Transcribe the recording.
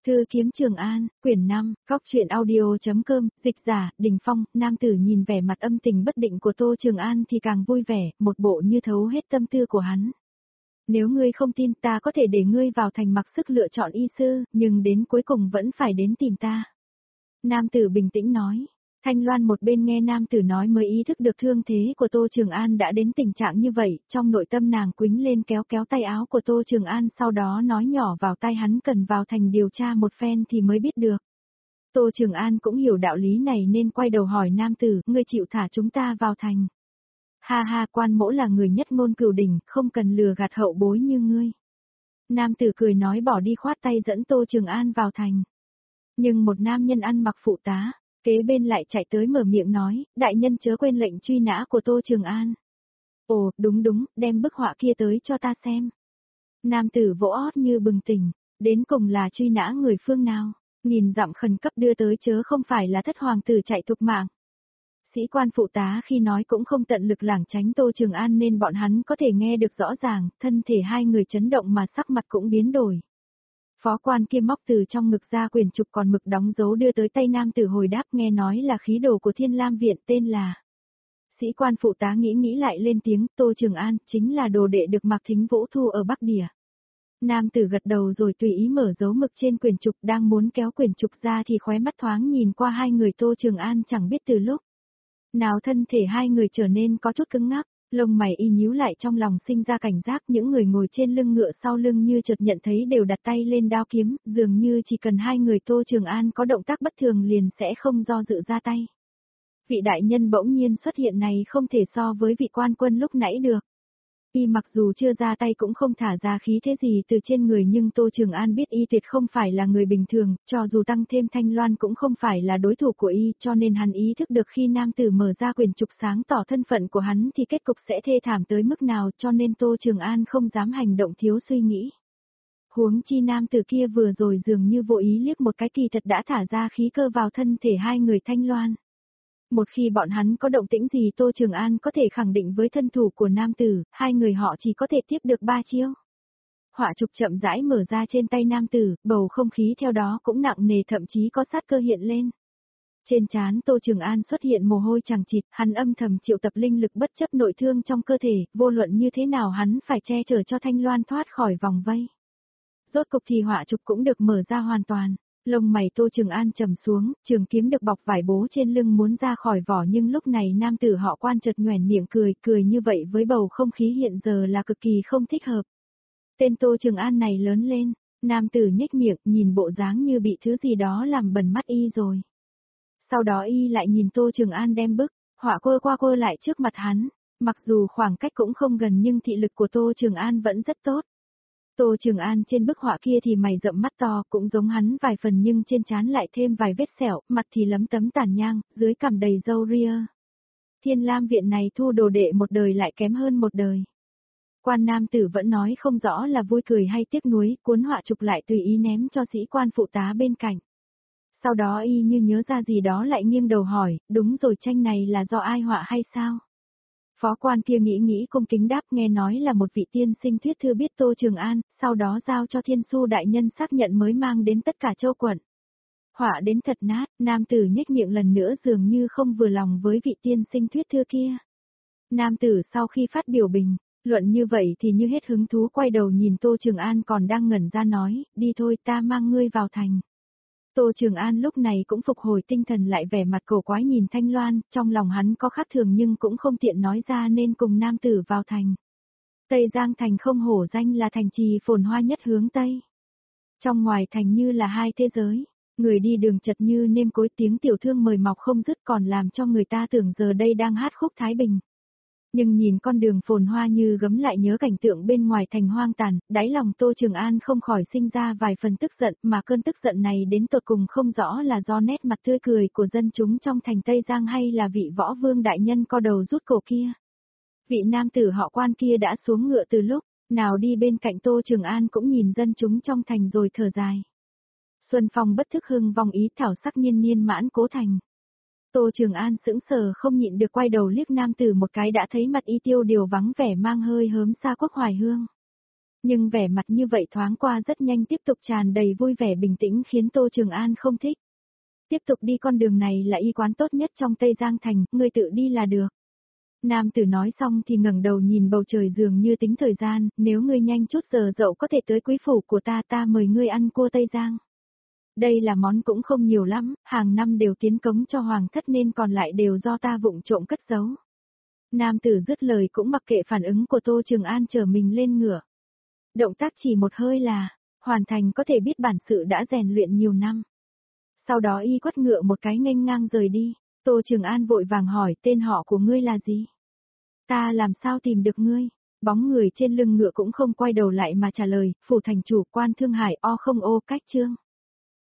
Thư kiếm Trường An, quyển 5, góc truyện audio.com, dịch giả, Đình Phong. Nam tử nhìn vẻ mặt âm tình bất định của Tô Trường An thì càng vui vẻ, một bộ như thấu hết tâm tư của hắn. Nếu ngươi không tin ta có thể để ngươi vào thành mặc sức lựa chọn y sư, nhưng đến cuối cùng vẫn phải đến tìm ta. Nam tử bình tĩnh nói. Thanh Loan một bên nghe nam tử nói mới ý thức được thương thế của Tô Trường An đã đến tình trạng như vậy, trong nội tâm nàng quýnh lên kéo kéo tay áo của Tô Trường An, sau đó nói nhỏ vào tai hắn cần vào thành điều tra một phen thì mới biết được. Tô Trường An cũng hiểu đạo lý này nên quay đầu hỏi nam tử, ngươi chịu thả chúng ta vào thành. Ha ha, quan mỗ là người nhất ngôn cửu đỉnh, không cần lừa gạt hậu bối như ngươi. Nam tử cười nói bỏ đi khoát tay dẫn Tô Trường An vào thành. Nhưng một nam nhân ăn mặc phụ tá, kế bên lại chạy tới mở miệng nói, đại nhân chớ quên lệnh truy nã của Tô Trường An. Ồ, đúng đúng, đem bức họa kia tới cho ta xem. Nam tử vỗ ót như bừng tỉnh, đến cùng là truy nã người phương nào, nhìn dặm khẩn cấp đưa tới chớ không phải là thất hoàng tử chạy thục mạng. Sĩ quan phụ tá khi nói cũng không tận lực lảng tránh Tô Trường An nên bọn hắn có thể nghe được rõ ràng, thân thể hai người chấn động mà sắc mặt cũng biến đổi. Phó quan kia móc từ trong ngực ra quyển trục còn mực đóng dấu đưa tới tay nam tử hồi đáp, nghe nói là khí đồ của Thiên Lam Viện, tên là. Sĩ quan phụ tá nghĩ lại lên tiếng, Tô Trường An, chính là đồ đệ được Mạc Thính Vũ thu ở Bắc Địa. Nam tử gật đầu rồi tùy ý mở dấu mực trên quyển trục, đang muốn kéo quyển trục ra thì khóe mắt thoáng nhìn qua hai người Tô Trường An chẳng biết từ lúc nào thân thể hai người trở nên có chút cứng ngắc. Lông mày y nhíu lại, trong lòng sinh ra cảnh giác, những người ngồi trên lưng ngựa sau lưng như chợt nhận thấy đều đặt tay lên đao kiếm, dường như chỉ cần hai người Tô Trường An có động tác bất thường liền sẽ không do dự ra tay. Vị đại nhân bỗng nhiên xuất hiện này không thể so với vị quan quân lúc nãy được. Y mặc dù chưa ra tay cũng không thả ra khí thế gì từ trên người, nhưng Tô Trường An biết y tuyệt không phải là người bình thường, cho dù tăng thêm Thanh Loan cũng không phải là đối thủ của y, cho nên hắn ý thức được khi nam tử mở ra quyển trục sáng tỏ thân phận của hắn thì kết cục sẽ thê thảm tới mức nào, cho nên Tô Trường An không dám hành động thiếu suy nghĩ. Huống chi nam tử kia vừa rồi dường như vô ý liếc một cái kỳ thật đã thả ra khí cơ vào thân thể hai người Thanh Loan. Một khi bọn hắn có động tĩnh gì Tô Trường An có thể khẳng định với thân thủ của nam tử, hai người họ chỉ có thể tiếp được 3 chiêu. Họa trục chậm rãi mở ra trên tay nam tử, bầu không khí theo đó cũng nặng nề, thậm chí có sát cơ hiện lên. Trên trán Tô Trường An xuất hiện mồ hôi chằng chịt, hắn âm thầm triệu tập linh lực bất chấp nội thương trong cơ thể, vô luận như thế nào hắn phải che chở cho Thanh Loan thoát khỏi vòng vây. Rốt cục thì họa trục cũng được mở ra hoàn toàn. Lông mày Tô Trường An trầm xuống, trường kiếm được bọc vải bố trên lưng muốn ra khỏi vỏ, nhưng lúc này nam tử họ quan chợt nhoẻn miệng cười như vậy với bầu không khí hiện giờ là cực kỳ không thích hợp. Tên Tô Trường An này lớn lên, nam tử nhếch miệng nhìn bộ dáng như bị thứ gì đó làm bẩn mắt y rồi. Sau đó y lại nhìn Tô Trường An đem bức họa quơ lại trước mặt hắn, mặc dù khoảng cách cũng không gần nhưng thị lực của Tô Trường An vẫn rất tốt. Tô Trường An trên bức họa kia thì mày rậm mắt to, cũng giống hắn vài phần nhưng trên trán lại thêm vài vết sẹo, mặt thì lấm tấm tàn nhang, dưới cằm đầy râu ria. Thiên Lam Viện này thu đồ đệ một đời lại kém hơn một đời. Quan nam tử vẫn nói không rõ là vui cười hay tiếc nuối, cuốn họa trục lại tùy ý ném cho sĩ quan phụ tá bên cạnh. Sau đó y như nhớ ra gì đó lại nghiêng đầu hỏi, đúng rồi, tranh này là do ai họa hay sao? Phó quan kia nghĩ cung kính đáp, nghe nói là một vị tiên sinh thuyết thư biết Tô Trường An, sau đó giao cho Thiên Su đại nhân xác nhận mới mang đến tất cả châu quận. Họa đến thật nát, nam tử nhếch miệng lần nữa dường như không vừa lòng với vị tiên sinh thuyết thư kia. Nam tử sau khi phát biểu bình luận như vậy thì như hết hứng thú quay đầu nhìn Tô Trường An còn đang ngẩn ra nói, đi thôi ta mang ngươi vào thành. Tô Trường An lúc này cũng phục hồi tinh thần lại, vẻ mặt cổ quái nhìn Thanh Loan, trong lòng hắn có khác thường nhưng cũng không tiện nói ra nên cùng nam tử vào thành. Tây Giang thành không hổ danh là thành trì phồn hoa nhất hướng Tây. Trong ngoài thành như là hai thế giới, người đi đường chật như nêm cối, tiếng tiểu thương mời mọc không dứt còn làm cho người ta tưởng giờ đây đang hát khúc Thái Bình. Nhưng nhìn con đường phồn hoa như gấm lại nhớ cảnh tượng bên ngoài thành hoang tàn, đáy lòng Tô Trường An không khỏi sinh ra vài phần tức giận, mà cơn tức giận này đến tột cùng không rõ là do nét mặt tươi cười của dân chúng trong thành Tây Giang hay là vị võ vương đại nhân co đầu rút cổ kia. Vị nam tử họ Quan kia đã xuống ngựa từ lúc nào đi bên cạnh Tô Trường An cũng nhìn dân chúng trong thành rồi thở dài. Xuân phong bất thức hưng vong ý, thảo sắc niên mãn cố thành. Tô Trường An sững sờ không nhịn được quay đầu liếc nam tử một cái đã thấy mặt y tiêu điều vắng vẻ mang hơi hớm xa Quốc Hoài Hương. Nhưng vẻ mặt như vậy thoáng qua rất nhanh tiếp tục tràn đầy vui vẻ bình tĩnh khiến Tô Trường An không thích. Tiếp tục đi con đường này là y quán tốt nhất trong Tây Giang Thành, ngươi tự đi là được. Nam tử nói xong thì ngẩng đầu nhìn bầu trời dường như tính thời gian, nếu ngươi nhanh chút giờ dậu có thể tới quý phủ của ta mời ngươi ăn cua Tây Giang. Đây là món cũng không nhiều lắm, hàng năm đều tiến cống cho hoàng thất nên còn lại đều do ta vụng trộm cất giấu. Nam tử dứt lời cũng mặc kệ phản ứng của Tô Trường An chở mình lên ngựa. Động tác chỉ một hơi là, hoàn thành có thể biết bản sự đã rèn luyện nhiều năm. Sau đó y quất ngựa một cái nghênh ngang rời đi, Tô Trường An vội vàng hỏi tên họ của ngươi là gì? Ta làm sao tìm được ngươi? Bóng người trên lưng ngựa cũng không quay đầu lại mà trả lời, phủ thành chủ Quan Thương Hải O không ô Cách Trương.